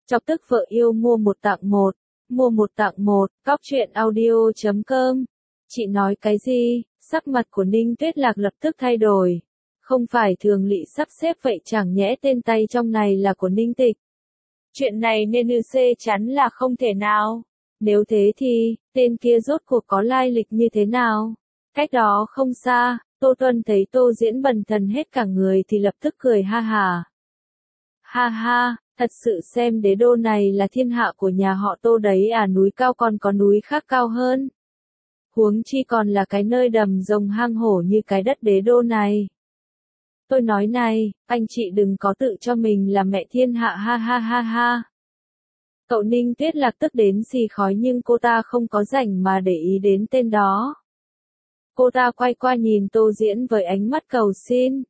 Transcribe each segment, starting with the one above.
Chọc tức vợ yêu mua một tặng một. Mua một tặng một, cóc truyện audio.com. Chị nói cái gì? Sắc mặt của Ninh Tuyết Lạc lập tức thay đổi. Không phải thường lỵ sắp xếp vậy chẳng nhẽ tên tay trong này là của Ninh Tịch. Chuyện này nên xê chắn là không thể nào. Nếu thế thì, tên kia rốt cuộc có lai lịch như thế nào? Cách đó không xa, Tô Tuân thấy Tô Diễn bần thần hết cả người thì lập tức cười ha hà. Ha ha, thật sự xem đế đô này là thiên hạ của nhà họ Tô đấy à, núi cao còn có núi khác cao hơn. Huống chi còn là cái nơi đầm rồng hang hổ như cái đất đế đô này. Tôi nói này, anh chị đừng có tự cho mình là mẹ thiên hạ ha ha ha ha. Cậu Ninh Tuyết Lạc tức đến xì khói nhưng cô ta không có rảnh mà để ý đến tên đó. Cô ta quay qua nhìn Tô Diễn với ánh mắt cầu xin.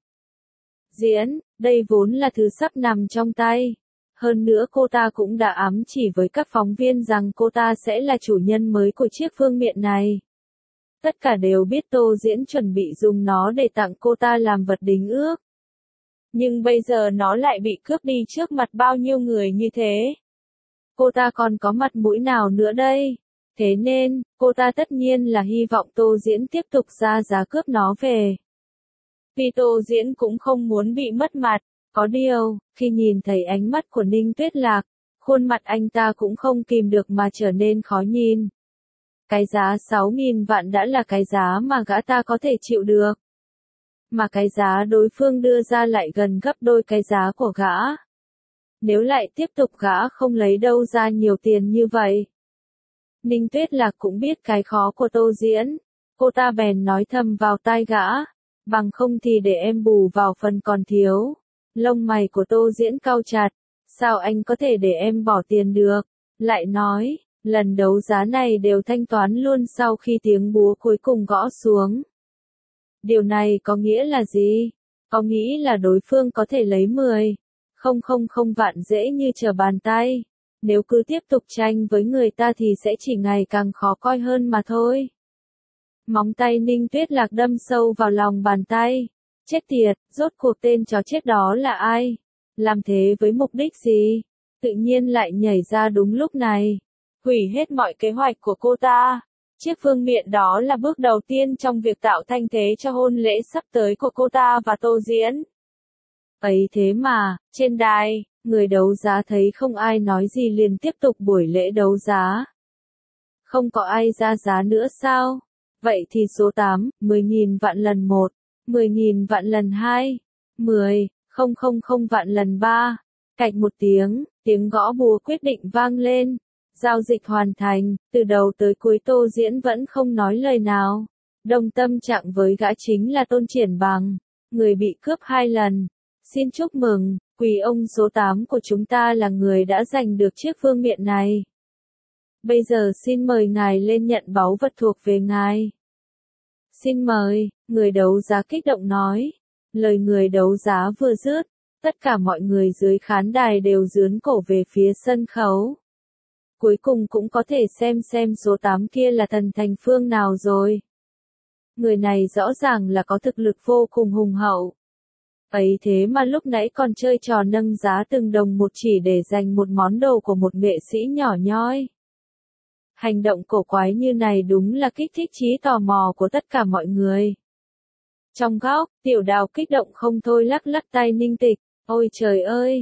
Diễn, đây vốn là thứ sắp nằm trong tay. Hơn nữa cô ta cũng đã ám chỉ với các phóng viên rằng cô ta sẽ là chủ nhân mới của chiếc vương miện này. Tất cả đều biết Tô Diễn chuẩn bị dùng nó để tặng cô ta làm vật đính ước. Nhưng bây giờ nó lại bị cướp đi trước mặt bao nhiêu người như thế. Cô ta còn có mặt mũi nào nữa đây? Thế nên, cô ta tất nhiên là hy vọng Tô Diễn tiếp tục ra giá cướp nó về. Vì Tô Diễn cũng không muốn bị mất mặt. Có điều, khi nhìn thấy ánh mắt của Ninh Tuyết Lạc, khuôn mặt anh ta cũng không kìm được mà trở nên khó nhìn. Cái giá 6.000 vạn đã là cái giá mà gã ta có thể chịu được. Mà cái giá đối phương đưa ra lại gần gấp đôi cái giá của gã. Nếu lại tiếp tục gã không lấy đâu ra nhiều tiền như vậy. Ninh Tuyết Lạc cũng biết cái khó của Tô Diễn. Cô ta bèn nói thầm vào tai gã. Bằng không thì để em bù vào phần còn thiếu. Lông mày của Tô Diễn cau chặt. Sao anh có thể để em bỏ tiền được? Lại nói, lần đấu giá này đều thanh toán luôn sau khi tiếng búa cuối cùng gõ xuống. Điều này có nghĩa là gì? Có nghĩ là đối phương có thể lấy 10,000 vạn dễ như trở bàn tay. Nếu cứ tiếp tục tranh với người ta thì sẽ chỉ ngày càng khó coi hơn mà thôi. Móng tay Ninh Tuyết Lạc đâm sâu vào lòng bàn tay. Chết tiệt, rốt cuộc tên chó chết đó là ai? Làm thế với mục đích gì? Tự nhiên lại nhảy ra đúng lúc này. Hủy hết mọi kế hoạch của cô ta. Chiếc vương miện đó là bước đầu tiên trong việc tạo thanh thế cho hôn lễ sắp tới của cô ta và Tô Diễn. Ấy thế mà, trên đài, người đấu giá thấy không ai nói gì liền tiếp tục buổi lễ đấu giá. Không có ai ra giá nữa sao? Vậy thì số 8, 10.000 vạn lần 1, 10.000 vạn lần 2, 10,000 vạn lần 3. Cạch một tiếng gõ búa quyết định vang lên. Giao dịch hoàn thành, từ đầu tới cuối Tô Diễn vẫn không nói lời nào. Đồng tâm trạng với gã chính là Tôn Triển Bằng, người bị cướp 2 lần. Xin chúc mừng, quý ông số 8 của chúng ta là người đã giành được chiếc vương miện này. Bây giờ xin mời ngài lên nhận báu vật thuộc về ngài. Xin mời, người đấu giá kích động nói. Lời người đấu giá vừa dứt, tất cả mọi người dưới khán đài đều dướn cổ về phía sân khấu. Cuối cùng cũng có thể xem số 8 kia là thần thành phương nào rồi. Người này rõ ràng là có thực lực vô cùng hùng hậu. Ấy thế mà lúc nãy còn chơi trò nâng giá từng đồng một chỉ để giành một món đồ của một nghệ sĩ nhỏ nhoi. Hành động cổ quái như này đúng là kích thích trí tò mò của tất cả mọi người. Trong góc, Tiểu Đào kích động không thôi lắc lắc tay Ninh Tịch. Ôi trời ơi,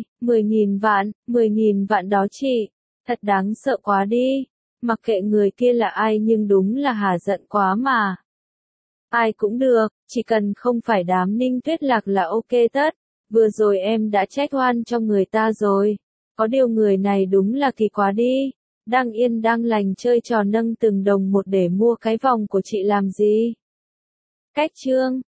10.000 vạn đó chị. Thật đáng sợ quá đi. Mặc kệ người kia là ai nhưng đúng là hả giận quá mà. Ai cũng được, chỉ cần không phải đám Ninh Tuyết Lạc là ok tất. Vừa rồi em đã trách oan cho người ta rồi. Có điều người này đúng là kỳ quá đi. Đang yên đang lành chơi trò nâng từng đồng một để mua cái vòng của chị làm gì? Cách chương